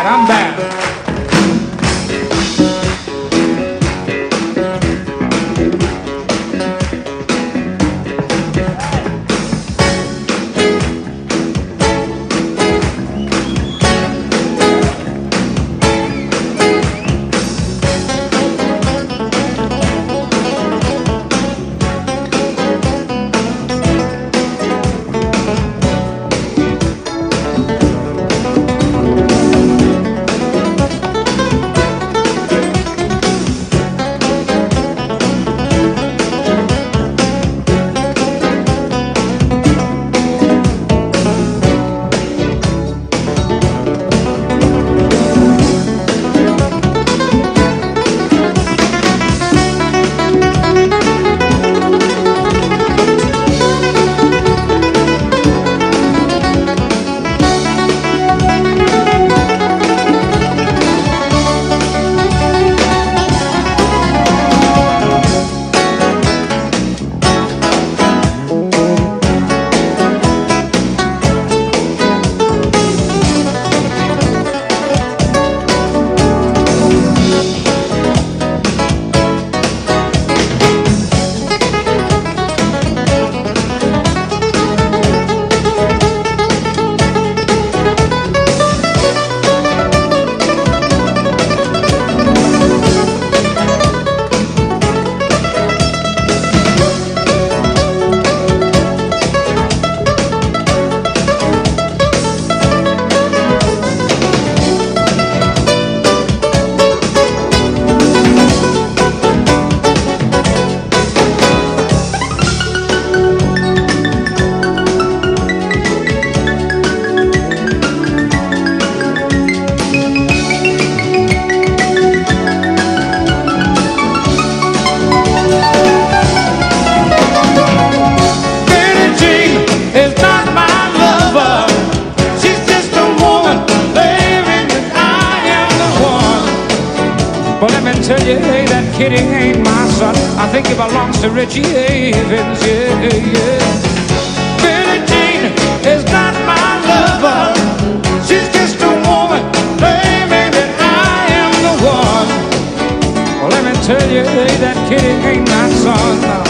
right, I'm back. Tell you, hey, that kitty ain't my son. I think he belongs to Richie Havens, yeah, yeah. Billie Jean is not my lover. She's just a woman claiming that I am the one. Well, let me tell you, hey, that kitty ain't my son.